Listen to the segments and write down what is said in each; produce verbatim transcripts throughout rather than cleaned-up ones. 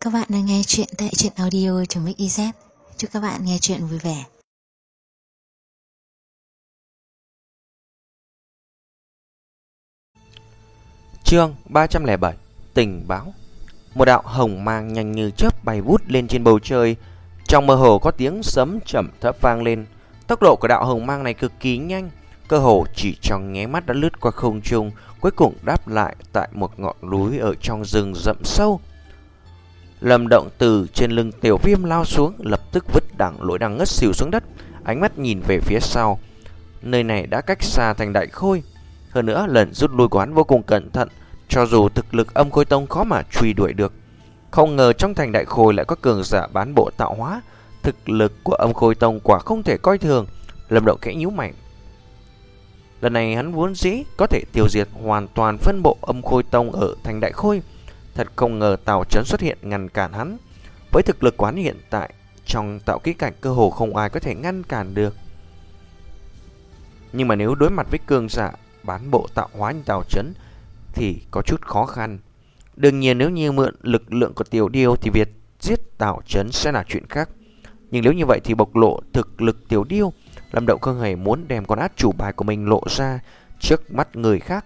Các bạn đang nghe chuyện tại truyện audio.mixyz. Chúc các bạn nghe chuyện vui vẻ. Chương ba trăm lẻ bảy. Tình báo. Một đạo hồng mang nhanh như chớp bay vút lên trên bầu trời. Trong mơ hồ có tiếng sấm trầm thấp vang lên. Tốc độ của đạo hồng mang này cực kỳ nhanh, cơ hồ chỉ trong nháy mắt đã lướt qua không trung, cuối cùng đáp lại tại một ngọn núi ở trong rừng rậm sâu. Lâm Động từ trên lưng Tiểu Viêm lao xuống, lập tức vứt Đằng Lỗi đang ngất xỉu xuống đất, ánh mắt nhìn về phía sau. Nơi này đã cách xa thành Đại Khôi, hơn nữa lần rút lui của hắn vô cùng cẩn thận, cho dù thực lực Âm Khôi Tông khó mà truy đuổi được. Không ngờ trong thành Đại Khôi lại có cường giả bán bộ tạo hóa, thực lực của Âm Khôi Tông quả không thể coi thường. Lâm Động khẽ nhíu mày. Lần này hắn vốn dĩ có thể tiêu diệt hoàn toàn phân bộ Âm Khôi Tông ở thành Đại Khôi, thật không ngờ Tào Chấn xuất hiện ngăn cản hắn. Với thực lực của hắn hiện tại, trong tạo kỹ cảnh cơ hồ không ai có thể ngăn cản được. Nhưng mà nếu đối mặt với cường giả bán bộ tạo hóa như Tào Chấn thì có chút khó khăn. Đương nhiên nếu như mượn lực lượng của Tiểu Điêu thì việc giết Tào Chấn sẽ là chuyện khác. Nhưng nếu như vậy thì bộc lộ thực lực Tiểu Điêu, Lâm Động không hề muốn đem con át chủ bài của mình lộ ra trước mắt người khác.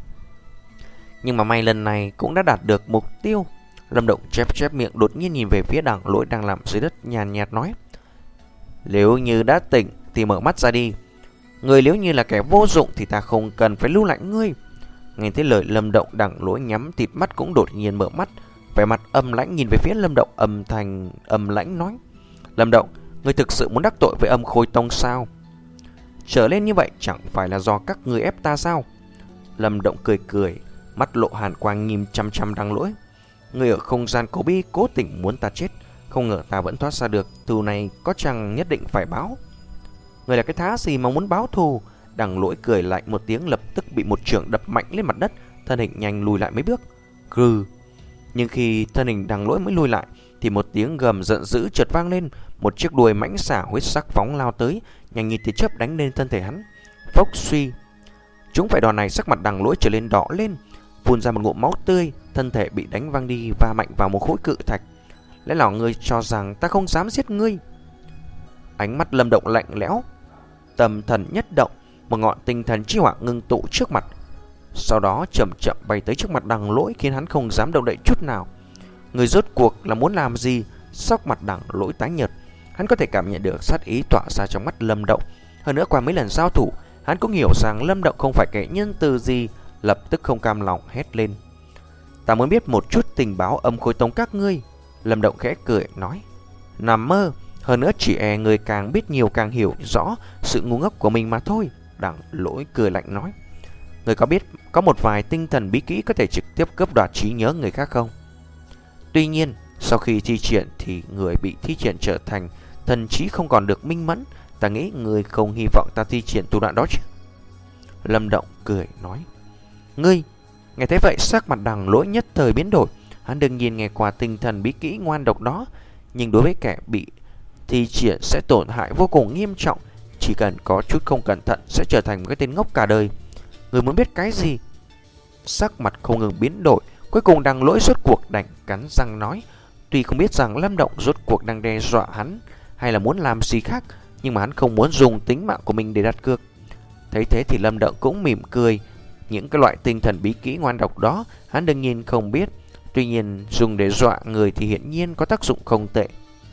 Nhưng mà may lần này cũng đã đạt được mục tiêu. Lâm Động chép chép miệng, đột nhiên nhìn về phía Đằng Lỗi đang nằm dưới đất, nhàn nhạt nói: "Nếu như đã tỉnh thì mở mắt ra đi. Người nếu như là kẻ vô dụng thì ta không cần phải lưu lại ngươi." Nghe thấy lời Lâm Động, Đằng Lỗi nhắm tịt mắt cũng đột nhiên mở mắt, vẻ mặt âm lãnh nhìn về phía Lâm Động, âm thanh âm lãnh nói: "Lâm Động, ngươi thực sự muốn đắc tội với Âm Khôi Tông sao? Trở lên như vậy chẳng phải là do các ngươi ép ta sao?" Lâm Động cười cười, mắt lộ hàn quang nhìn chăm chăm Đằng Lỗi. "Ngươi ở không gian cổ bi cố tình muốn ta chết, không ngờ ta vẫn thoát ra được, thù này có chăng nhất định phải báo?" "Ngươi là cái thá gì mà muốn báo thù?" Đằng Lỗi cười lạnh một tiếng, lập tức bị một chưởng đập mạnh lên mặt đất, thân hình nhanh lùi lại mấy bước. Gừ. Nhưng khi thân hình Đằng Lỗi mới lùi lại thì một tiếng gầm giận dữ chợt vang lên, một chiếc đuôi mãnh xả huyết sắc phóng lao tới, nhanh như tia chớp đánh lên thân thể hắn. Phốc suy. Chúng phải đòn này, sắc mặt Đằng Lỗi trở lên đỏ lên, phun ra một ngụm máu tươi, thân thể bị đánh văng đi và mạnh vào một khối cự thạch. "Lẽ nào ngươi cho rằng ta không dám giết ngươi?" Ánh mắt Lâm Động lạnh lẽo, tâm thần nhất động, một ngọn tinh thần chi hỏa ngưng tụ trước mặt, sau đó chậm chậm bay tới trước mặt Đằng Lỗi, khiến hắn không dám động đậy chút nào. Người rốt cuộc là muốn làm gì? Sắc mặt Đằng Lỗi tái nhợt, hắn có thể cảm nhận được sát ý tỏa ra trong mắt Lâm Động. Hơn nữa qua mấy lần giao thủ, hắn cũng hiểu rằng Lâm Động không phải kẻ nhân từ gì, lập tức không cam lòng hét lên: "Ta muốn biết một chút tình báo Âm Khôi Tông các ngươi." Lâm Động khẽ cười nói: "Nằm mơ, hơn nữa chỉ e người càng biết nhiều càng hiểu rõ sự ngu ngốc của mình mà thôi." Đằng Lỗi cười lạnh nói: "Người có biết có một vài tinh thần bí kỹ có thể trực tiếp cướp đoạt trí nhớ người khác không? Tuy nhiên sau khi thi triển thì người bị thi triển trở thành thần trí không còn được minh mẫn. Ta nghĩ người không hy vọng ta thi triển thủ đoạn đó chứ?" Lâm Động cười nói: "Ngươi?" Nghe thấy vậy, sắc mặt Đằng Lỗi nhất thời biến đổi. Hắn đương nhiên nghe qua tinh thần bí kỹ ngoan độc đó, nhưng đối với kẻ bị thi triển sẽ tổn hại vô cùng nghiêm trọng, chỉ cần có chút không cẩn thận sẽ trở thành một cái tên ngốc cả đời. Người muốn biết cái gì? Sắc mặt không ngừng biến đổi, cuối cùng Đằng Lỗi rốt cuộc đành cắn răng nói. Tuy không biết rằng Lâm Động rốt cuộc đang đe dọa hắn hay là muốn làm gì khác, nhưng mà hắn không muốn dùng tính mạng của mình để đặt cược. Thấy thế thì Lâm Động cũng mỉm cười. Những cái loại tinh thần bí kỹ ngoan độc đó hắn đương nhiên không biết, tuy nhiên dùng để dọa người thì hiển nhiên có tác dụng không tệ.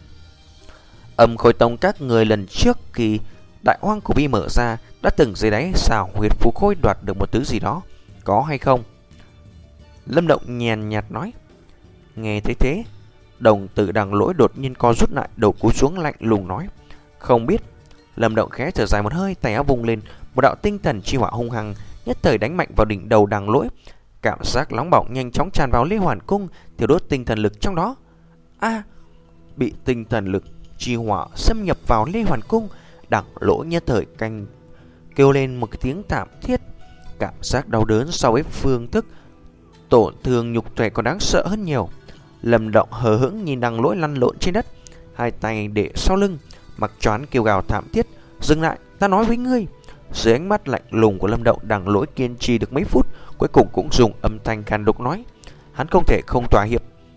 Âm Khôi Tông các người lần trước khi Đại Hoang Cổ Bi mở ra đã từng dưới đáy xào huyệt phú khôi đoạt được một thứ gì đó, có hay không?" Lâm Động nhàn nhạt nói. Nghe thấy thế, đồng tử Đằng Lỗi đột nhiên co rút lại, đầu cúi xuống lạnh lùng nói: "Không biết." Lâm Động khẽ thở dài một hơi, tay áo vung lên, một đạo tinh thần chi hỏa hung hăng nhất thời đánh mạnh vào đỉnh đầu Đằng Lỗi. Cảm giác nóng bỏng nhanh chóng tràn vào Lê Hoàn Cung, thiêu đốt tinh thần lực trong đó. A! Bị tinh thần lực chi hỏa xâm nhập vào Lê Hoàn Cung, Đằng Lỗi nhất thời canh kêu lên một cái tiếng thảm thiết. Cảm giác đau đớn so với phương thức tổn thương nhục thể còn đáng sợ hơn nhiều. Lâm Động hờ hững nhìn Đằng Lỗi lăn lộn trên đất, hai tay để sau lưng, mặc choán kêu gào thảm thiết: "Dừng lại, ta nói với ngươi." Dưới ánh mắt lạnh lùng của Lâm Động, Đằng Lỗi kiên trì được mấy phút, cuối cùng cũng dùng âm thanh khan độc nói: "Hắn không thể không thỏa hiệp,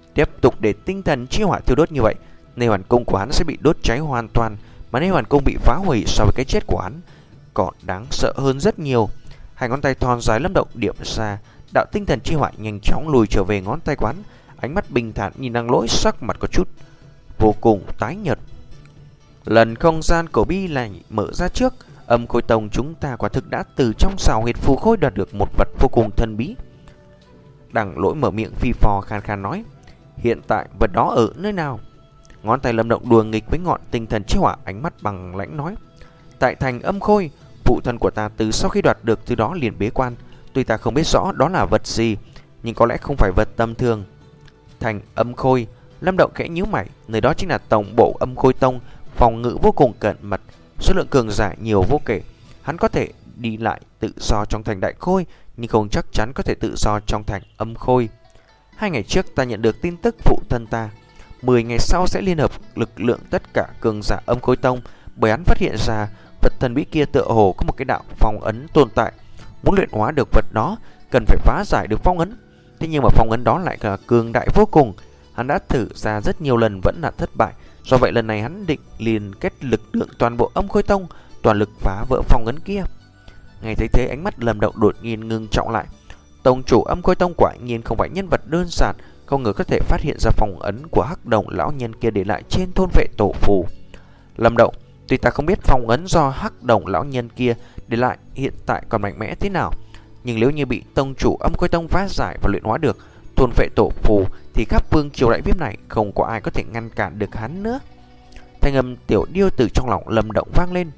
Tiếp tục để tinh thần chi hỏa thiêu đốt như vậy, nơi hoàn cung của hắn sẽ bị đốt cháy hoàn toàn, mà nơi hoàn cung bị phá hủy so với cái chết của hắn còn đáng sợ hơn rất nhiều. Hai ngón tay thon dài Lâm Động điểm ra, đạo tinh thần chi hỏa nhanh chóng lùi trở về ngón tay quán. Ánh mắt bình thản nhìn Đằng Lỗi, sắc mặt có chút vô cùng tái nhợt. Lần không gian cổ bi lại mở ra trước, Âm Khôi Tông chúng ta quả thực đã từ trong sào huyệt phù khôi đoạt được một vật vô cùng thần bí. Đằng Lỗi mở miệng phi phò khan khan nói, hiện tại vật đó ở nơi nào? Ngón tay Lâm Động đùa nghịch với ngọn tinh thần chi hỏa, ánh mắt bằng lãnh nói, tại thành Âm Khôi. Phụ thân của ta từ sau khi đoạt được thứ đó liền bế quan. Tuy ta không biết rõ đó là vật gì, nhưng có lẽ không phải vật tầm thường. Thành Âm Khôi. Lâm Động khẽ nhíu mày, nơi đó chính là tổng bộ Âm Khôi Tông, phòng ngự vô cùng cẩn mật, số lượng cường giả nhiều vô kể. Hắn có thể đi lại tự do trong thành Đại Khôi, nhưng không chắc chắn có thể tự do trong thành Âm Khôi. Hai ngày trước ta nhận được tin tức phụ thân ta mười ngày sau sẽ liên hợp lực lượng tất cả cường giả Âm Khôi Tông, bởi hắn phát hiện ra vật thần bí kia tựa hồ có một cái đạo phong ấn tồn tại. Muốn luyện hóa được vật đó cần phải phá giải được phong ấn. Thế nhưng mà phong ấn đó lại là cường đại vô cùng. Hắn đã thử ra rất nhiều lần vẫn là thất bại. Do vậy lần này hắn định liên kết lực lượng toàn bộ Âm Khôi Tông, toàn lực phá vỡ phong ấn kia. Ngay thấy thế, ánh mắt Lâm Động đột nhiên ngưng trọng lại. Tông chủ Âm Khôi Tông quả nhiên không phải nhân vật đơn giản, không ngờ có thể phát hiện ra phong ấn của hắc đồng lão nhân kia để lại trên thôn vệ tổ phù. Lâm Động, tuy ta không biết phong ấn do hắc đồng lão nhân kia để lại hiện tại còn mạnh mẽ thế nào, nhưng nếu như bị tông chủ Âm Khôi Tông phá giải và luyện hóa được thôn vệ tổ phù thì khắp vương triều đại viêm này không có ai có thể ngăn cản được hắn nữa. Thanh âm tiểu điêu từ trong lòng Lâm Động vang lên.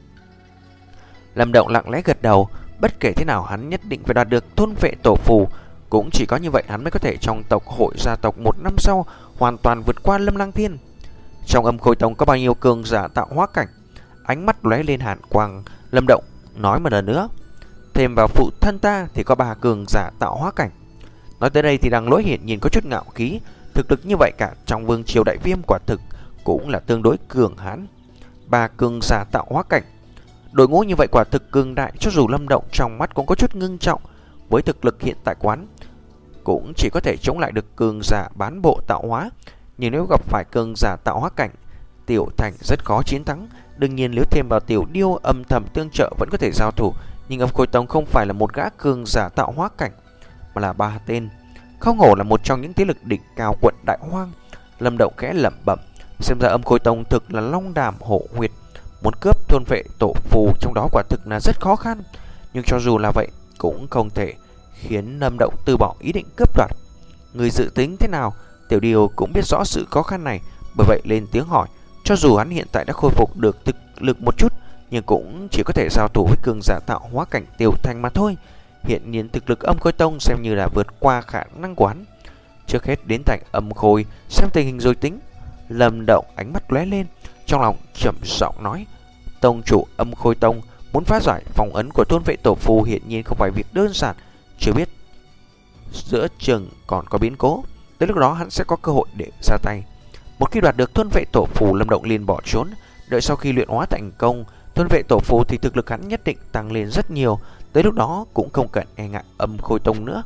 Lâm Động lặng lẽ gật đầu. Bất kể thế nào hắn nhất định phải đạt được thôn vệ tổ phù. Cũng chỉ có như vậy hắn mới có thể trong tộc hội gia tộc một năm sau hoàn toàn vượt qua Lâm Lăng Thiên. Trong Âm Khôi Tông có bao nhiêu cường giả tạo hóa cảnh? Ánh mắt lóe lên hàn quang. Lâm Động nói một lần nữa, thêm vào phụ thân ta thì có ba cường giả tạo hóa cảnh. Nói tới đây thì Đằng Lỗi hiển nhìn có chút ngạo khí. Thực lực như vậy cả trong vương triều đại viêm quả thực cũng là tương đối cường hãn. Ba cường giả tạo hóa cảnh, đội ngũ như vậy quả thực cường đại. Cho dù Lâm Động trong mắt cũng có chút ngưng trọng. Với thực lực hiện tại quán cũng chỉ có thể chống lại được cường giả bán bộ tạo hóa, nhưng nếu gặp phải cường giả tạo hóa cảnh, Tiểu Thành rất khó chiến thắng. Đương nhiên nếu thêm vào Tiểu Điêu âm thầm tương trợ vẫn có thể giao thủ, nhưng Âm Khôi Tông không phải là một gã cường giả tạo hóa cảnh, mà là ba tên. Không hổ là một trong những thế lực đỉnh cao quận Đại Hoang. Lâm Động khẽ lẩm bẩm, xem ra Âm Khôi Tông thực là long đàm hổ huyệt, muốn cướp thôn vệ tổ phù trong đó quả thực là rất khó khăn. Nhưng cho dù là vậy cũng không thể khiến Lâm Động từ bỏ ý định cướp đoạt. Người dự tính thế nào? Tiểu Điêu cũng biết rõ sự khó khăn này, bởi vậy lên tiếng hỏi. Cho dù hắn hiện tại đã khôi phục được thực lực một chút, nhưng cũng chỉ có thể giao thủ với cường giả tạo hóa cảnh Tiểu Thành mà thôi. Hiện nhiên thực lực Âm Khôi Tông xem như là vượt qua khả năng của hắn. Trước hết đến thành Âm Khôi xem tình hình rồi tính. Lâm Động ánh mắt lóe lên, trong lòng trầm giọng nói, tông chủ Âm Khôi Tông muốn phá giải phong ấn của thôn vệ tổ phù hiện nhiên không phải việc đơn giản. Chưa biết giữa chừng còn có biến cố, tới lúc đó hắn sẽ có cơ hội để ra tay. Một khi đoạt được thôn vệ tổ phù, Lâm Động liền bỏ trốn. Đợi sau khi luyện hóa thành công thôn vệ tổ phù thì thực lực hắn nhất định tăng lên rất nhiều. Tới lúc đó cũng không cần e ngại Âm Khôi Tông nữa.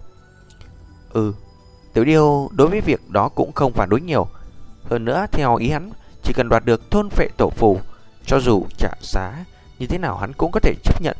Ừ, Tiểu Điêu đối với việc đó cũng không phản đối nhiều. Hơn nữa theo ý hắn, chỉ cần đoạt được thôn vệ tổ phù, cho dù trả giá như thế nào hắn cũng có thể chấp nhận.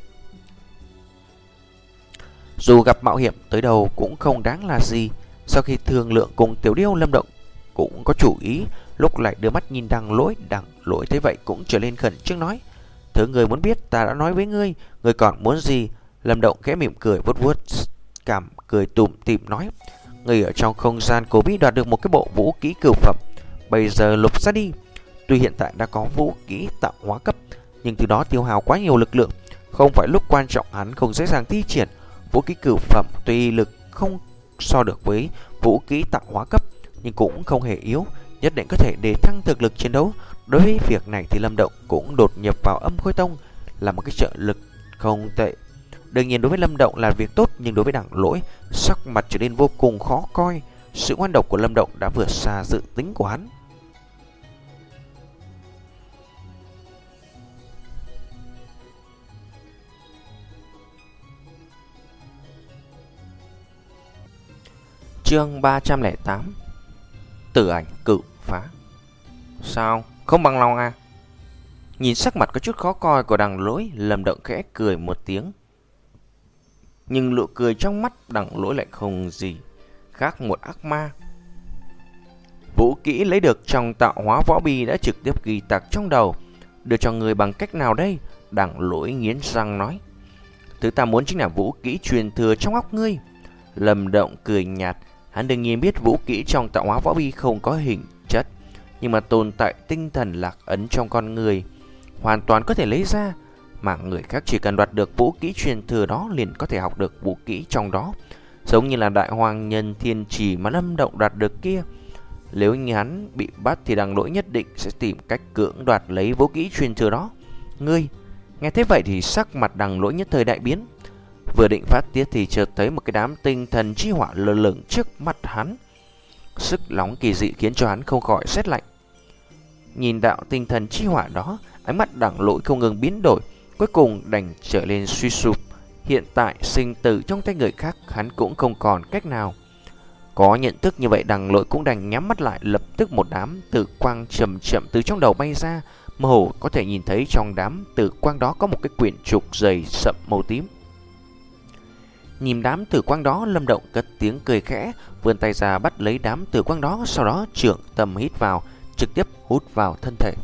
Dù gặp mạo hiểm tới đâu cũng không đáng là gì. Sau khi thương lượng cùng Tiểu Điêu, Lâm Động cũng có chủ ý. Lúc lại đưa mắt nhìn Đằng Lỗi. Đằng Lỗi thế vậy cũng trở lên khẩn trương nói, thứ người muốn biết ta đã nói với ngươi, ngươi còn muốn gì? Lâm Động khẽ mỉm cười vuốt vuốt cằm, cười tủm tỉm nói, ngươi ở trong không gian cổ bí đoạt được một cái bộ vũ khí cửu phẩm, bây giờ lục ra đi. Tuy hiện tại đã có vũ khí tạo hóa cấp, nhưng từ đó tiêu hao quá nhiều lực lượng, không phải lúc quan trọng hắn không dễ dàng thi triển. Vũ khí cửu phẩm tuy lực không so được với vũ khí tạo hóa cấp, nhưng cũng không hề yếu, nhất định có thể để thăng thực lực chiến đấu. Đối với việc này thì Lâm Động cũng đột nhập vào Âm Khôi Tông là một cái trợ lực không tệ. Đương nhiên đối với Lâm Động là việc tốt, nhưng đối với Đằng Lỗi, sắc mặt trở nên vô cùng khó coi. Sự ngoan độc của Lâm Động đã vượt xa dự tính của hắn. Chương ba trăm lẻ tám. Tử Ảnh Cửu Phá. Sao, không bằng lòng à? Nhìn sắc mặt có chút khó coi của Đằng Lỗi, Lâm Động khẽ cười một tiếng. Nhưng nụ cười trong mắt Đằng Lỗi lại không gì khác một ác ma. Vũ kỹ lấy được trong tạo hóa võ bi đã trực tiếp ghi tạc trong đầu. Đưa cho người bằng cách nào đây? Đằng Lỗi nghiến răng nói. Thứ ta muốn chính là vũ kỹ truyền thừa trong óc ngươi. Lâm Động cười nhạt. Hắn đương nhiên biết vũ kỹ trong tạo hóa võ bi không có hình chất, nhưng mà tồn tại tinh thần lạc ấn trong con người, hoàn toàn có thể lấy ra. Mà người khác chỉ cần đoạt được vũ kỹ truyền thừa đó liền có thể học được vũ kỹ trong đó. Giống như là Đại Hoàng Nhân Thiên Chỉ mà Lâm Động đoạt được kia. Nếu như hắn bị bắt thì Đằng Lỗi nhất định sẽ tìm cách cưỡng đoạt lấy vũ kỹ truyền thừa đó. Ngươi, nghe thế vậy thì sắc mặt Đằng Lỗi nhất thời đại biến. Vừa định phát tiết thì chợt thấy một cái đám tinh thần chi hỏa lơ lửng trước mặt hắn. Sức nóng kỳ dị khiến cho hắn không khỏi rét lạnh. Nhìn đạo tinh thần chi hỏa đó, ánh mắt Đằng Lỗi không ngừng biến đổi, cuối cùng đành trở lên suy sụp. Hiện tại sinh tử trong tay người khác hắn cũng không còn cách nào. Có nhận thức như vậy, Đằng Lỗi cũng đành nhắm mắt lại. Lập tức một đám tử quang chậm chậm từ trong đầu bay ra. Mơ hồ có thể nhìn thấy trong đám tử quang đó có một cái quyển trục dày sậm màu tím. Nhìn đám tử quang đó, Lâm Động cất tiếng cười khẽ, vươn tay ra bắt lấy đám tử quang đó, sau đó trưởng tâm hít vào, trực tiếp hút vào thân thể.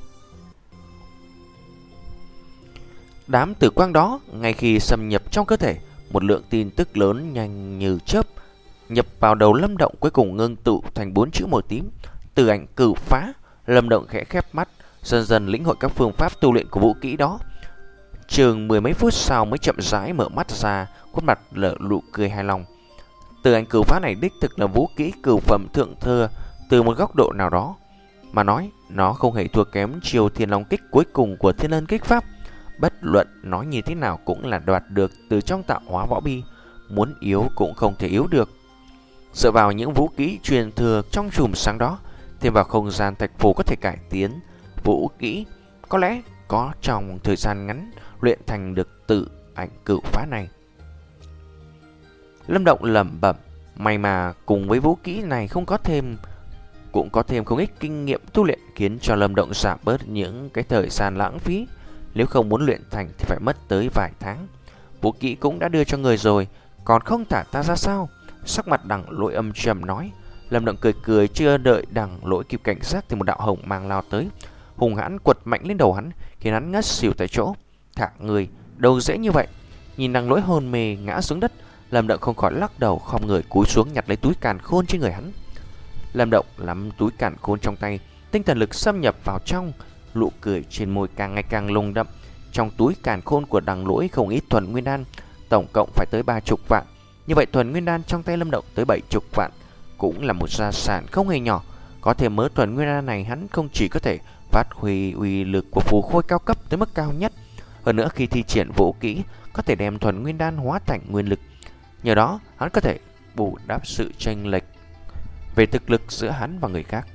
Đám tử quang đó ngay khi xâm nhập trong cơ thể, một lượng tin tức lớn nhanh như chớp nhập vào đầu Lâm Động, cuối cùng ngưng tụ thành bốn chữ màu tím: Tử Ảnh Cửu Phá. Lâm Động khẽ khép mắt, dần dần lĩnh hội các phương pháp tu luyện của vũ kỹ đó. Chừng mười mấy phút sau mới chậm rãi mở mắt ra, khuôn mặt lở nụ cười hài lòng. Tử Ảnh Cửu Phá này đích thực là vũ kỹ cửu phẩm thượng thừa. Từ một góc độ nào đó mà nói, nó không hề thua kém chiêu Thiên Long Kích cuối cùng của Thiên Ân Kích Pháp. Bất luận nói như thế nào cũng là đoạt được từ trong tạo hóa võ bi, muốn yếu cũng không thể yếu được. Dựa vào những vũ kỹ truyền thừa trong chùm sáng đó, thêm vào không gian thạch phù có thể cải tiến vũ kỹ, có lẽ có trong thời gian ngắn luyện thành được Tử Ảnh Cửu Phá này. Lâm Động lẩm bẩm, may mà cùng với vũ kỹ này không có thêm cũng có thêm không ít kinh nghiệm tu luyện, khiến cho Lâm Động giảm bớt những cái thời gian lãng phí. Nếu không muốn luyện thành thì phải mất tới vài tháng. Vũ kỹ cũng đã đưa cho người rồi, còn không thả ta ra sao? Sắc mặt Đằng Lỗi âm trầm nói. Lâm Động cười cười, chưa đợi Đằng Lỗi kịp cảnh giác thì một đạo hồng mang lao tới, hùng hãn quật mạnh lên đầu hắn, khiến hắn ngất xỉu tại chỗ. Thả người, đâu dễ như vậy? Nhìn Đằng Lỗi hôn mê ngã xuống đất, Lâm Động không khỏi lắc đầu, khom người cúi xuống nhặt lấy túi càn khôn trên người hắn. Lâm Động nắm túi càn khôn trong tay, tinh thần lực xâm nhập vào trong, nụ cười trên môi càng ngày càng lồng đậm. Trong túi càn khôn của Đằng Lỗi không ít thuần nguyên đan, tổng cộng phải tới ba chục vạn. Như vậy thuần nguyên đan trong tay Lâm Động tới bảy chục vạn, cũng là một gia sản không hề nhỏ. Có thể mớ thuần nguyên đan này, hắn không chỉ có thể phát huy uy lực của phù khôi cao cấp tới mức cao nhất, hơn nữa khi thi triển vũ kỹ có thể đem thuần nguyên đan hóa thành nguyên lực. Nhờ đó hắn có thể bù đắp sự chênh lệch về thực lực giữa hắn và người khác.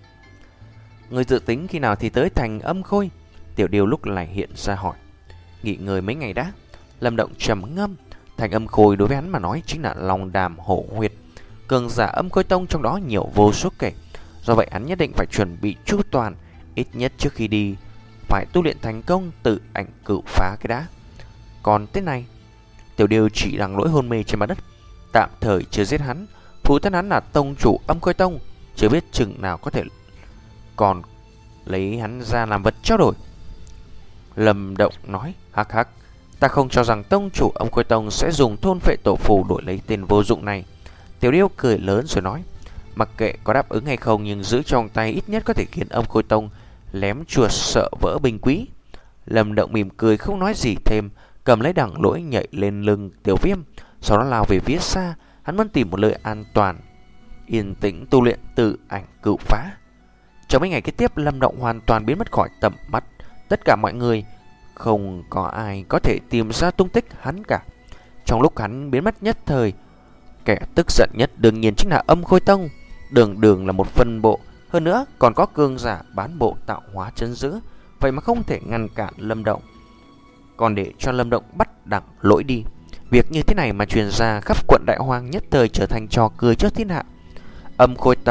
Người dự tính khi nào thì tới Thành Âm Khôi? Tiểu Điêu lúc này hiện ra hỏi. Nghỉ ngơi mấy ngày đã. Lâm Động trầm ngâm. Thành Âm Khôi đối với hắn mà nói chính là Long Đàm Hổ Huyệt, cường giả Âm Khôi Tông trong đó nhiều vô số kể. Do vậy hắn nhất định phải chuẩn bị chu toàn, ít nhất trước khi đi phải tu luyện thành công Tử Ảnh Cửu Phá cái đã. Còn thế này, Tiểu Điêu chỉ Đằng Lỗi hôn mê trên mặt đất, tạm thời chưa giết hắn. Phụ thân hắn là tông chủ Âm Khôi Tông, chưa biết chừng nào có thể còn lấy hắn ra làm vật trao đổi. Lâm Động nói, hắc hắc, ta không cho rằng tông chủ Âm Khôi Tông sẽ dùng thôn phệ tổ phù đổi lấy tên vô dụng này. Tiểu Điêu cười lớn rồi nói, mặc kệ có đáp ứng hay không, nhưng giữ trong tay ít nhất có thể khiến Âm Khôi Tông lém chuột sợ vỡ bình quý. Lâm Động mỉm cười không nói gì thêm, cầm lấy Đằng Lỗi nhảy lên lưng Tiểu Viêm, sau đó lao về phía xa. Hắn muốn tìm một nơi an toàn, yên tĩnh tu luyện Tử Ảnh Cửu Phá. Trong mấy ngày kế tiếp, Lâm Động hoàn toàn biến mất khỏi tầm mắt tất cả mọi người, không có ai có thể tìm ra tung tích hắn cả. Trong lúc hắn biến mất nhất thời, kẻ tức giận nhất đương nhiên chính là Âm Khôi Tông. Đường đường là một phân bộ, hơn nữa còn có cường giả bán bộ tạo hóa trấn giữ, vậy mà không thể ngăn cản Lâm Động, còn để cho Lâm Động bắt Đằng Lỗi đi. Việc như thế này mà truyền ra khắp quận Đại Hoang, nhất thời trở thành trò cười trước thiên hạ. Âm Khôi Tông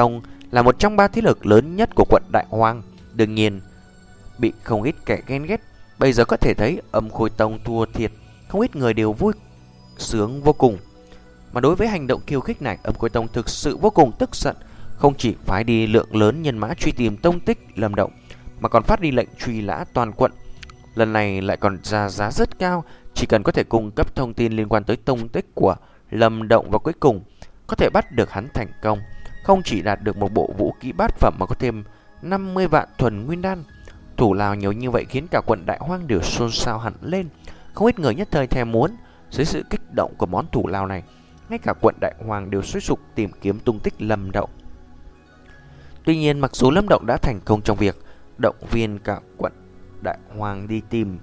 là một trong ba thế lực lớn nhất của quận Đại Hoang, đương nhiên bị không ít kẻ ghen ghét. Bây giờ có thể thấy Âm Khôi Tông thua thiệt, không ít người đều vui sướng vô cùng. Mà đối với hành động khiêu khích này, Âm Khôi Tông thực sự vô cùng tức giận, không chỉ phái đi lượng lớn nhân mã truy tìm tông tích Lâm Động, mà còn phát đi lệnh truy nã toàn quận. Lần này lại còn ra giá rất cao, chỉ cần có thể cung cấp thông tin liên quan tới tông tích của Lâm Động và cuối cùng có thể bắt được hắn thành công, không chỉ đạt được một bộ vũ khí bát phẩm mà có thêm năm mươi vạn thuần nguyên đan. Thủ lao nhiều như vậy khiến cả quận Đại Hoang đều xôn xao hẳn lên, không ít người nhất thời thèm muốn. Dưới sự kích động của món thủ lao này, ngay cả quận Đại Hoang đều sôi sục tìm kiếm tung tích Lâm Động. Tuy nhiên, mặc dù Lâm Động đã thành công trong việc động viên cả quận Đại Hoang đi tìm,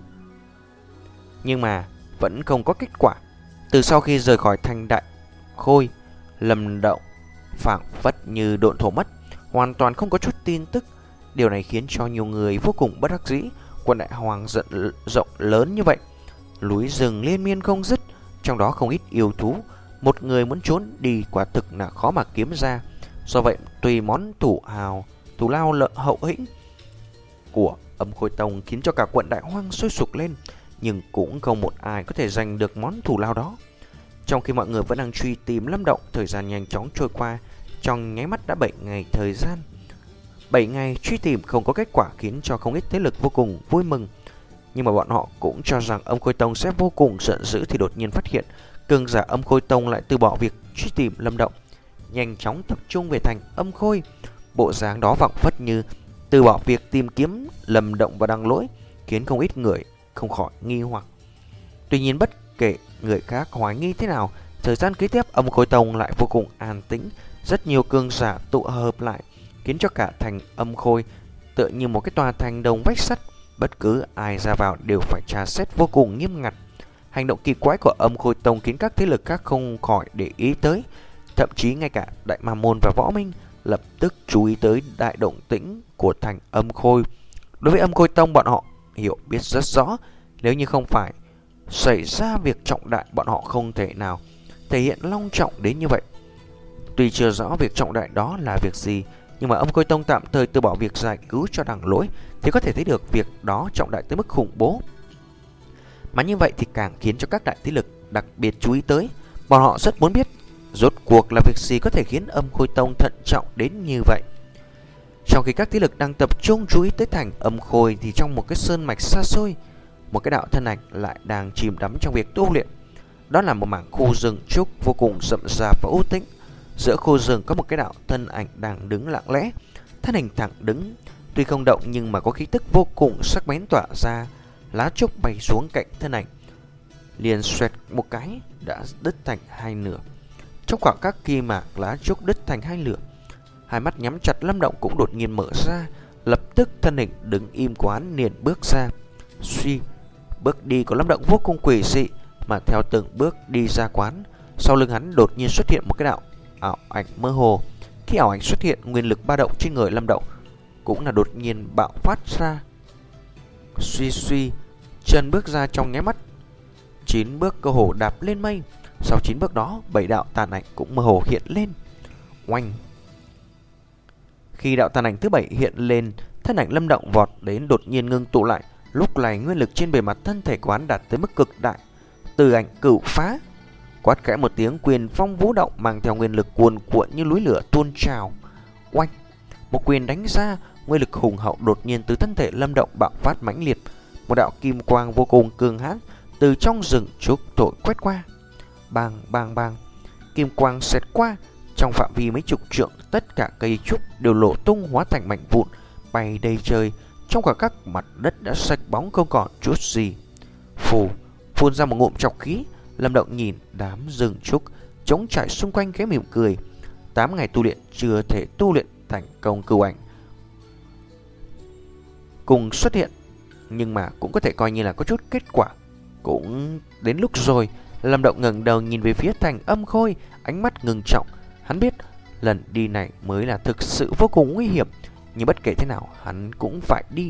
nhưng mà vẫn không có kết quả. Từ sau khi rời khỏi thành Đại Khôi, Lâm Động phảng phất như độn thổ mất, hoàn toàn không có chút tin tức. Điều này khiến cho nhiều người vô cùng bất đắc dĩ. Quận Đại Hoang rộng, rộng lớn như vậy, núi rừng liên miên không dứt, trong đó không ít yêu thú. Một người muốn trốn đi quả thực là khó mà kiếm ra. Do vậy, tùy món thủ hào, thủ lao lợi hậu hĩnh của Âm Khôi Tông khiến cho cả quận Đại Hoang sôi sục lên, nhưng cũng không một ai có thể giành được món thủ lao đó. Trong khi mọi người vẫn đang truy tìm Lâm Động, thời gian nhanh chóng trôi qua, trong nháy mắt đã bảy ngày thời gian. bảy ngày truy tìm không có kết quả khiến cho không ít thế lực vô cùng vui mừng. Nhưng mà bọn họ cũng cho rằng Âm Khôi Tông sẽ vô cùng giận dữ thì đột nhiên phát hiện cường giả Âm Khôi Tông lại từ bỏ việc truy tìm Lâm Động, nhanh chóng tập trung về thành Âm Khôi. Bộ dáng đó phảng phất như từ bỏ việc tìm kiếm Lâm Động và Đăng Lỗi, khiến không ít người không khỏi nghi hoặc. Tuy nhiên, bất kể người khác hoài nghi thế nào, thời gian kế tiếp Âm Khôi Tông lại vô cùng an tĩnh. Rất nhiều cường giả tụ hợp lại, khiến cho cả thành Âm Khôi tựa như một cái tòa thành đồng vách sắt, bất cứ ai ra vào đều phải tra xét vô cùng nghiêm ngặt. Hành động kỳ quái của Âm Khôi Tông khiến các thế lực khác không khỏi để ý tới, thậm chí ngay cả Đại Ma Môn và Võ Minh lập tức chú ý tới đại động tĩnh của thành Âm Khôi. Đối với Âm Khôi Tông, bọn họ hiểu biết rất rõ, nếu như không phải xảy ra việc trọng đại, bọn họ không thể nào thể hiện long trọng đến như vậy. Tuy chưa rõ việc trọng đại đó là việc gì, nhưng mà Âm Khôi Tông tạm thời từ bỏ việc giải cứu cho Đằng Lỗi thì có thể thấy được việc đó trọng đại tới mức khủng bố. Mà như vậy thì càng khiến cho các đại thế lực đặc biệt chú ý tới. Bọn họ rất muốn biết rốt cuộc là việc gì có thể khiến Âm Khôi Tông thận trọng đến như vậy. Trong khi các thế lực đang tập trung chú ý tới thành Âm Khôi thì trong một cái sơn mạch xa xôi, một cái đạo thân ảnh lại đang chìm đắm trong việc tu luyện. Đó là một mảng khu rừng trúc vô cùng rậm rạp và u tĩnh. Giữa khu rừng có một cái đạo thân ảnh đang đứng lặng lẽ, thân hình thẳng đứng, tuy không động nhưng mà có khí tức vô cùng sắc bén tỏa ra. Lá trúc bay xuống cạnh thân ảnh, liền xoẹt một cái đã đứt thành hai nửa. Trong khoảng khắc khi mà lá trúc đứt thành hai nửa, hai mắt nhắm chặt Lâm Động cũng đột nhiên mở ra, lập tức thân hình đứng im quán liền bước ra. Suy, bước đi của Lâm Động vô cùng quỷ dị, mà theo từng bước đi ra quán, sau lưng hắn đột nhiên xuất hiện một cái đạo ảo ảnh mơ hồ. Khi ảo ảnh xuất hiện, nguyên lực ba động trên người Lâm Động cũng là đột nhiên bạo phát ra. Suy suy, chân bước ra trong nháy mắt, chín bước cơ hồ đạp lên mây. Sau chín bước đó, bảy đạo tàn ảnh cũng mơ hồ hiện lên. Oanh! Khi đạo tàn ảnh thứ bảy hiện lên, thân ảnh Lâm Động vọt đến đột nhiên ngưng tụ lại. Lúc này nguyên lực trên bề mặt thân thể quán đạt tới mức cực đại, từ ảnh cửu phá. Quát khẽ một tiếng, quyền phong vũ động mang theo nguyên lực cuồn cuộn như núi lửa tuôn trào. Oanh! Một quyền đánh ra, nguyên lực hùng hậu đột nhiên từ thân thể Lâm Động bạo phát mãnh liệt. Một đạo kim quang vô cùng cường hãn từ trong rừng trúc thổi quét qua. Bang bang bang, kim quang xẹt qua, trong phạm vi mấy chục trượng, tất cả cây trúc đều nổ tung hóa thành mảnh vụn bay đầy trời. Trong khoảng khắc mặt đất đã sạch bóng không còn chút gì. Phù, phun ra một ngụm trọc khí, Lâm Động nhìn đám rừng trúc trống trải xung quanh khẽ mỉm cười. Tám ngày tu luyện chưa thể tu luyện thành công cửu ảnh cùng xuất hiện, nhưng mà cũng có thể coi như là có chút kết quả. Cũng đến lúc rồi. Lâm Động ngẩng đầu nhìn về phía thành Âm Khôi, ánh mắt ngưng trọng. Hắn biết lần đi này mới là thực sự vô cùng nguy hiểm, nhưng bất kể thế nào hắn cũng phải đi.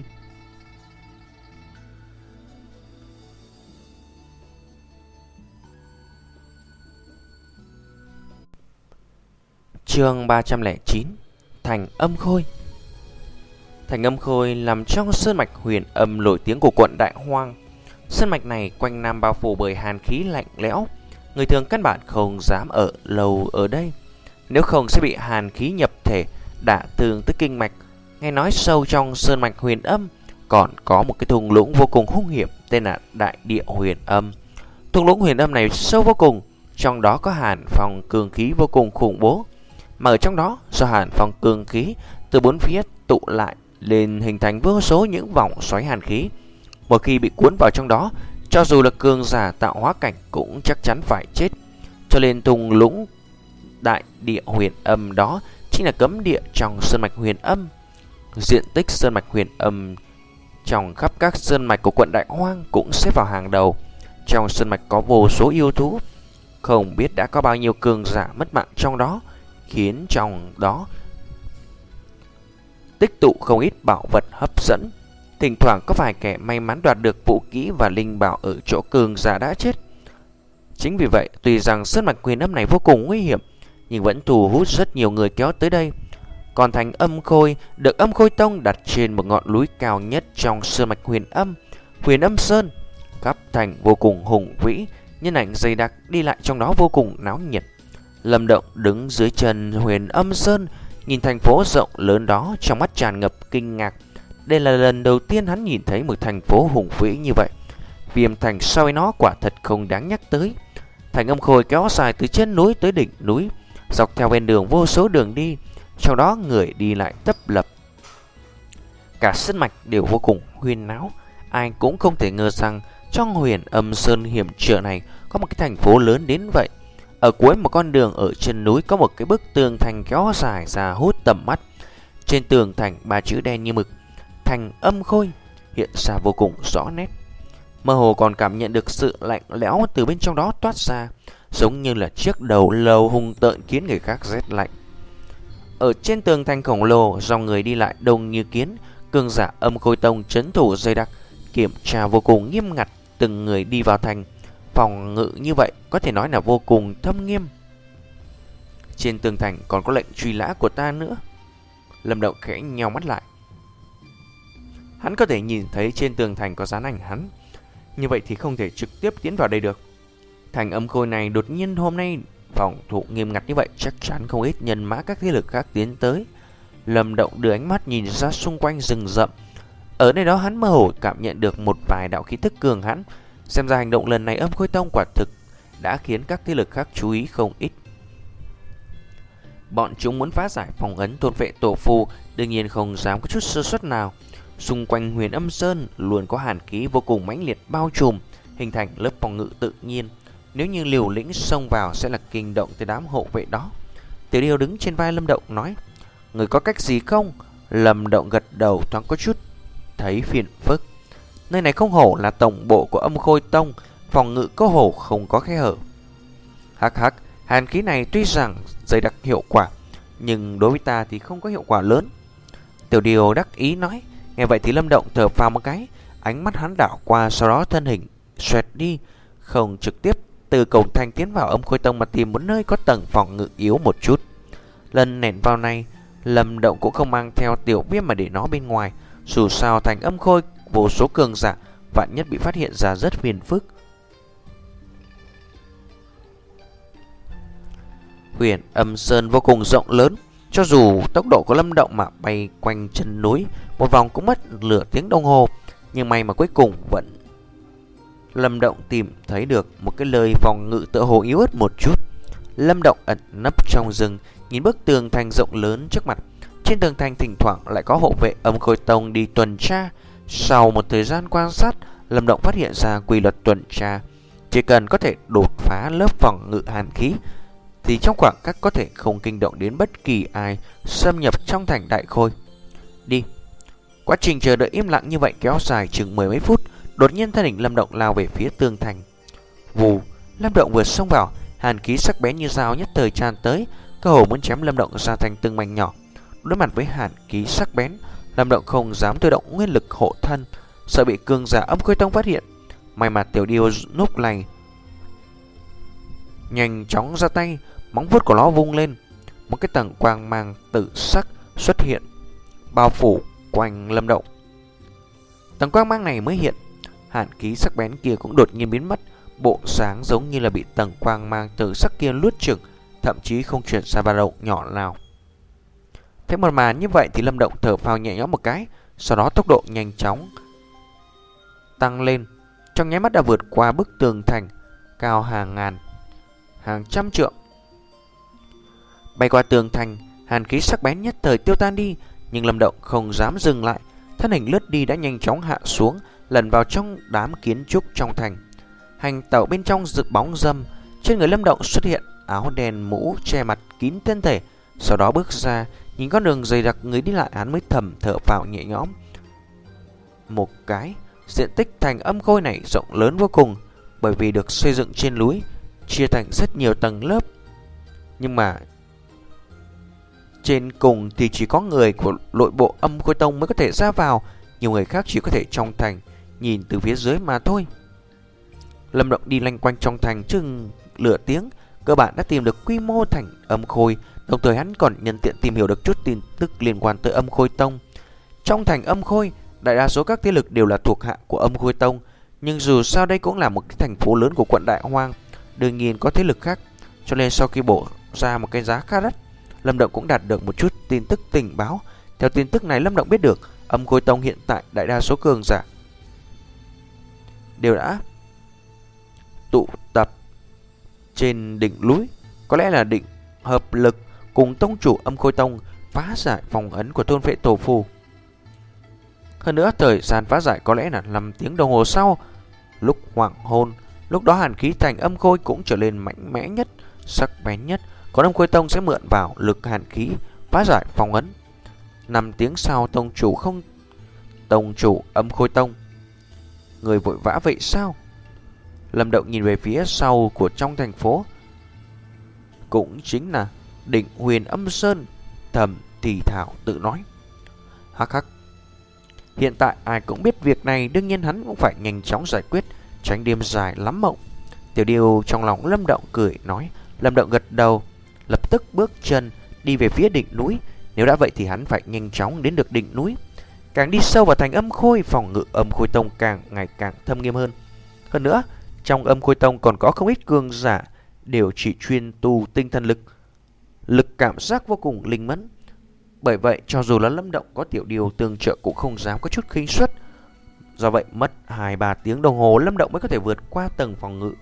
Chương ba trăm lẻ chín, Thành Âm Khôi. Thành Âm Khôi nằm trong sơn mạch huyền âm nổi tiếng của quận Đại Hoang. Sơn mạch này quanh năm bao phủ bởi hàn khí lạnh lẽo, người thường căn bản không dám ở lâu ở đây, nếu không sẽ bị hàn khí nhập thể, đả thương tới kinh mạch. Nghe nói sâu trong sơn mạch huyền âm còn có một cái thung lũng vô cùng hung hiểm tên là Đại Địa Huyền Âm. Thung lũng huyền âm này sâu vô cùng, trong đó có hàn phong cường khí vô cùng khủng bố, mà ở trong đó do hàn phong cường khí từ bốn phía tụ lại lên hình thành vô số những vòng xoáy hàn khí. Một khi bị cuốn vào trong đó, cho dù là cường giả tạo hóa cảnh cũng chắc chắn phải chết. Cho nên thung lũng Đại Địa Huyền Âm đó chính là cấm địa trong sơn mạch huyền âm. Diện tích sơn mạch huyền âm trong khắp các sơn mạch của quận Đại Hoang cũng xếp vào hàng đầu. Trong sơn mạch có vô số yêu thú, không biết đã có bao nhiêu cường giả mất mạng trong đó, khiến trong đó tích tụ không ít bảo vật hấp dẫn. Thỉnh thoảng có vài kẻ may mắn đoạt được vũ khí và linh bảo ở chỗ cường giả đã chết. Chính vì vậy, tuy rằng sơn mạch huyền âm này vô cùng nguy hiểm, nhưng vẫn thu hút rất nhiều người kéo tới đây. Còn Thành Âm Khôi được Âm Khôi Tông đặt trên một ngọn núi cao nhất trong sơn mạch huyền âm, Huyền Âm Sơn. Khắp thành vô cùng hùng vĩ, nhân ảnh dày đặc đi lại trong đó vô cùng náo nhiệt. Lâm Động đứng dưới chân Huyền Âm Sơn, nhìn thành phố rộng lớn đó, trong mắt tràn ngập kinh ngạc. Đây là lần đầu tiên hắn nhìn thấy một thành phố hùng vĩ như vậy. Viêm thành so với nó quả thật không đáng nhắc tới. Thành Âm Khôi kéo dài từ chân núi tới đỉnh núi, dọc theo ven đường vô số đường đi, trong đó người đi lại tấp lập. Cả sơn mạch đều vô cùng huyên náo. Ai cũng không thể ngờ rằng trong Huyền Âm Sơn hiểm trở này có một cái thành phố lớn đến vậy. Ở cuối một con đường ở chân núi có một cái bức tường thành kéo dài ra hút tầm mắt. Trên tường thành ba chữ đen như mực Thành Âm Khôi hiện ra vô cùng rõ nét. Mơ hồ còn cảm nhận được sự lạnh lẽo từ bên trong đó toát ra, giống như là chiếc đầu lâu hung tợn khiến người khác rét lạnh. Ở trên tường thành khổng lồ, dòng người đi lại đông như kiến. Cường giả Âm Khôi Tông trấn thủ dày đặc, kiểm tra vô cùng nghiêm ngặt từng người đi vào thành. Phòng ngự như vậy có thể nói là vô cùng thâm nghiêm. Trên tường thành còn có lệnh truy nã của ta nữa. Lâm Động khẽ nheo mắt lại. Hắn có thể nhìn thấy trên tường thành có dán ảnh hắn, như vậy thì không thể trực tiếp tiến vào đây được. Thành Âm Khôi này đột nhiên hôm nay phòng thủ nghiêm ngặt như vậy, chắc chắn không ít nhân mã các thế lực khác tiến tới. Lâm Động đưa ánh mắt nhìn ra xung quanh rừng rậm. Ở nơi đó hắn mơ hồ cảm nhận được một vài đạo khí tức cường hãn. Xem ra hành động lần này Âm Khôi Tông quả thực đã khiến các thế lực khác chú ý không ít. Bọn chúng muốn phá giải phòng ấn thôn vệ tổ phù, đương nhiên không dám có chút sơ suất nào. Xung quanh Huyền Âm Sơn luôn có hàn khí vô cùng mãnh liệt bao trùm, hình thành lớp phòng ngự tự nhiên. Nếu như liều lĩnh xông vào sẽ là kinh động tới đám hộ vệ đó. Tiểu Điêu đứng trên vai Lâm Động nói: "Người có cách gì không?" Lâm Động gật đầu, thoáng có chút thấy phiền phức. Nơi này không hổ là tổng bộ của Âm Khôi Tông, phòng ngự có hổ không có khe hở. Hắc hắc, hàn khí này tuy rằng dày đặc hiệu quả, nhưng đối với ta thì không có hiệu quả lớn. Tiểu Điêu đắc ý nói. Nghe vậy thì Lâm Động thở phào một cái, ánh mắt hắn đảo qua, sau đó thân hình xoẹt đi, không trực tiếp từ cổng thành tiến vào Âm Khôi Tông mà tìm một nơi có tầng phòng ngự yếu một chút. Lần nện vào này, Lâm Động cũng không mang theo Tiểu Viêm mà để nó bên ngoài. Dù sao thành Âm Khôi vô số cường giả, vạn nhất bị phát hiện ra rất phiền phức. Huyền Âm Sơn vô cùng rộng lớn, cho dù tốc độ của Lâm Động mà bay quanh chân núi một vòng cũng mất nửa tiếng đồng hồ, nhưng may mà cuối cùng vẫn Lâm Động tìm thấy được một cái lời phòng ngự tựa hồ yếu ớt một chút. Lâm Động ẩn nấp trong rừng, nhìn bức tường thành rộng lớn trước mặt. Trên tường thành thỉnh thoảng lại có hộ vệ Âm Khôi Tông đi tuần tra. Sau một thời gian quan sát, Lâm Động phát hiện ra quy luật tuần tra: chỉ cần có thể đột phá lớp phòng ngự hàn khí thì trong khoảng cách có thể không kinh động đến bất kỳ ai xâm nhập trong thành Đại Khôi. Đi. Quá trình chờ đợi im lặng như vậy kéo dài chừng mười mấy phút. Đột nhiên thân hình Lâm Động lao về phía tường thành. Vù, Lâm Động vừa xông vào, hàn khí sắc bén như dao nhất thời tràn tới, cơ hồ muốn chém Lâm Động ra thành từng mảnh nhỏ. Đối mặt với hàn khí sắc bén, Lâm Động không dám thôi động nguyên lực hộ thân, sợ bị cường giả Âm Khôi Tông phát hiện. May mà Tiểu Điêu lúc này nhanh chóng ra tay, móng vuốt của nó vung lên, một cái tầng quang mang tử sắc xuất hiện, bao phủ quanh Lâm Động. Tầng quang mang này mới hiện, hàn khí sắc bén kia cũng đột nhiên biến mất, bộ dáng giống như là bị tầng quang mang từ sắc kia luốt chừng, thậm chí không chuyển ra ba động nhỏ nào. Thấy một màn như vậy thì Lâm Động thở phào nhẹ nhõm một cái, sau đó tốc độ nhanh chóng tăng lên, trong nháy mắt đã vượt qua bức tường thành cao hàng ngàn, hàng trăm trượng. Bay qua tường thành, hàn khí sắc bén nhất thời tiêu tan đi, nhưng Lâm Động không dám dừng lại, thân hình lướt đi đã nhanh chóng hạ xuống, lần vào trong đám kiến trúc trong thành. Hành tẩu bên trong rực bóng râm, trên người Lâm Động xuất hiện áo đen mũ che mặt kín thân thể, sau đó bước ra, nhìn con đường dày đặc người đi lại, hắn mới thầm thở phào nhẹ nhõm. Một cái, diện tích thành âm khôi này rộng lớn vô cùng, bởi vì được xây dựng trên núi, chia thành rất nhiều tầng lớp. Nhưng mà trên cùng thì chỉ có người của nội bộ Âm Khôi Tông mới có thể ra vào, nhiều người khác chỉ có thể trong thành nhìn từ phía dưới mà thôi. Lâm Động đi lanh quanh trong thành chừng nửa tiếng, cơ bản đã tìm được quy mô thành Âm Khôi, đồng thời hắn còn nhân tiện tìm hiểu được chút tin tức liên quan tới Âm Khôi Tông. Trong thành Âm Khôi, đại đa số các thế lực đều là thuộc hạ của Âm Khôi Tông, nhưng dù sao đây cũng là một cái thành phố lớn của quận Đại Hoang, đương nhiên có thế lực khác, cho nên sau khi bổ ra một cái giá khá đắt, Lâm Động cũng đạt được một chút tin tức tình báo. Theo tin tức này, Lâm Động biết được Âm Khôi Tông hiện tại đại đa số cường giả đều đã tụ tập trên đỉnh núi, có lẽ là định hợp lực cùng tông chủ Âm Khôi Tông phá giải phòng ấn của thôn Phệ Tổ Phù. Hơn nữa, thời gian phá giải có lẽ là năm tiếng đồng hồ sau, lúc hoàng hôn. Lúc đó hàn khí thành Âm Khôi cũng trở nên mạnh mẽ nhất, sắc bén nhất, còn Âm Khôi Tông sẽ mượn vào lực hàn khí phá giải phong ấn. Năm tiếng sau, tông chủ không tông chủ Âm Khôi Tông, người vội vã vậy sao? Lâm Động nhìn về phía sau của trong thành phố, cũng chính là đỉnh Huyền Âm Sơn, thầm thì thảo tự nói. Hắc hắc, hiện tại ai cũng biết việc này, đương nhiên hắn cũng phải nhanh chóng giải quyết, tránh đêm dài lắm mộng. Tiểu Điêu trong lòng Lâm Động cười nói. Lâm Động gật đầu, lập tức bước chân đi về phía đỉnh núi. Nếu đã vậy thì hắn phải nhanh chóng đến được đỉnh núi. Càng đi sâu vào thành Âm Khôi, phòng ngự Âm Khôi Tông càng ngày càng thâm nghiêm hơn. Hơn nữa, trong Âm Khôi Tông còn có không ít cường giả đều chỉ chuyên tu tinh thần lực, lực cảm giác vô cùng linh mẫn. Bởi vậy, cho dù là Lâm Động có Tiểu Điêu tương trợ cũng không dám có chút khinh suất. Do vậy, mất hai ba tiếng đồng hồ, Lâm Động mới có thể vượt qua tầng phòng ngự,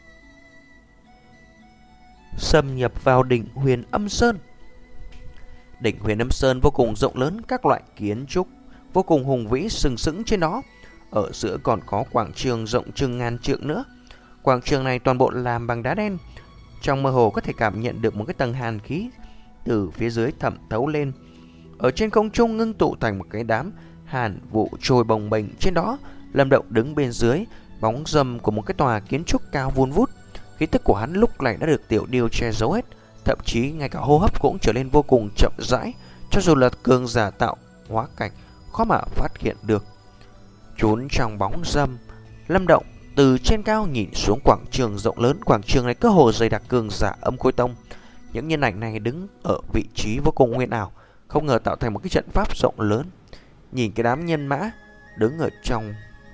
xâm nhập vào đỉnh Huyền Âm Sơn. Đỉnh Huyền Âm Sơn vô cùng rộng lớn, các loại kiến trúc vô cùng hùng vĩ sừng sững trên đó. Ở giữa còn có quảng trường rộng chừng ngàn trượng nữa. Quảng trường này toàn bộ làm bằng đá đen. Trong mơ hồ có thể cảm nhận được một cái tầng hàn khí từ phía dưới thẩm thấu lên. Ở trên không trung ngưng tụ thành một cái đám hàn vụ trôi bồng bềnh trên đó. Lâm Động đứng bên dưới bóng râm của một cái tòa kiến trúc cao vun vút. Khí tức của hắn lúc này đã được Tiểu Điêu che giấu hết, thậm chí ngay cả hô hấp cũng trở nên vô cùng chậm rãi, cho dù là cường giả tạo hóa cảnh khó mà phát hiện được. Trốn trong bóng râm, Lâm Động từ trên cao nhìn xuống quảng trường rộng lớn. Quảng trường này cơ hồ dày đặc cường giả Âm Khôi Tông. Những nhân ảnh này đứng ở vị trí vô cùng huyền ảo, không ngờ tạo thành một cái trận pháp rộng lớn. Nhìn cái đám nhân mã đứng ở trong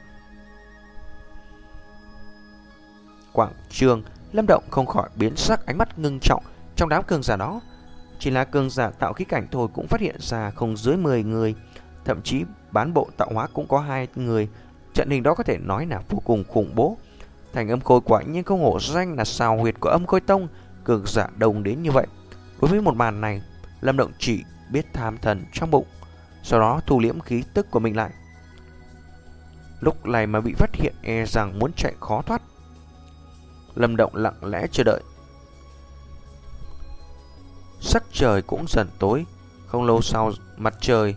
quảng trường, Lâm Động không khỏi biến sắc, ánh mắt ngưng trọng. Trong đám cường giả đó, chỉ là cường giả tạo khí cảnh thôi cũng phát hiện ra không dưới mười người, thậm chí bán bộ tạo hóa cũng có hai người. Trận hình đó có thể nói là vô cùng khủng bố. Thành Âm Khôi quả nhiên không hổ danh là sao huyệt của Âm Khôi Tông, cường giả đông đến như vậy. Đối với một màn này, Lâm Động chỉ biết tham thần trong bụng, sau đó thu liễm khí tức của mình lại. Lúc này mà bị phát hiện, e rằng muốn chạy khó thoát. Lâm Động lặng lẽ chờ đợi. Sắc trời cũng dần tối. Không lâu sau, mặt trời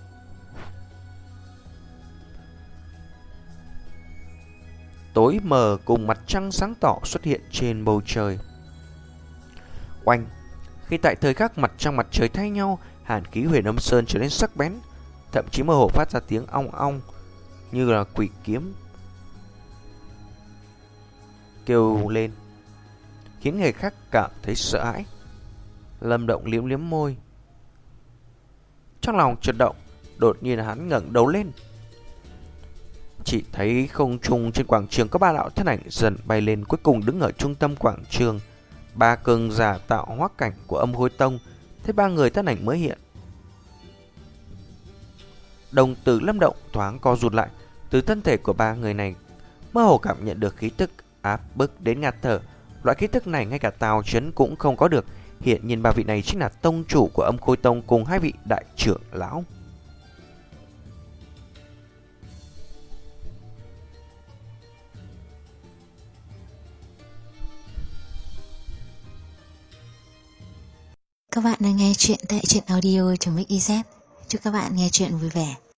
tối mờ cùng mặt trăng sáng tỏ xuất hiện trên bầu trời. Oanh! Khi tại thời khắc mặt trăng mặt trời thay nhau, hàn khí Huyền Âm Sơn trở nên sắc bén, thậm chí mơ hồ phát ra tiếng ong ong như là quỷ kiếm kêu lên, khiến người khác cảm thấy sợ hãi. Lâm Động liếm liếm môi. Trong lòng chợt động, đột nhiên hắn ngẩng đầu lên. Chỉ thấy không trung trên quảng trường có ba đạo thân ảnh dần bay lên, cuối cùng đứng ở trung tâm quảng trường. Ba cường giả tạo hóa cảnh của Âm Hối Tông. Thế ba người thân ảnh mới hiện. Đồng tử Lâm Động thoáng co rụt lại. Từ thân thể của ba người này mơ hồ cảm nhận được khí tức áp bức đến ngạt thở. Loại khí tức này ngay cả Tào Chấn cũng không có được. Hiện nhiên ba vị này chính là tông chủ của Âm Khôi Tông cùng hai vị đại trưởng lão. Các bạn đang nghe chuyện tại truyện audio.mixyz. Chúc các bạn nghe chuyện vui vẻ.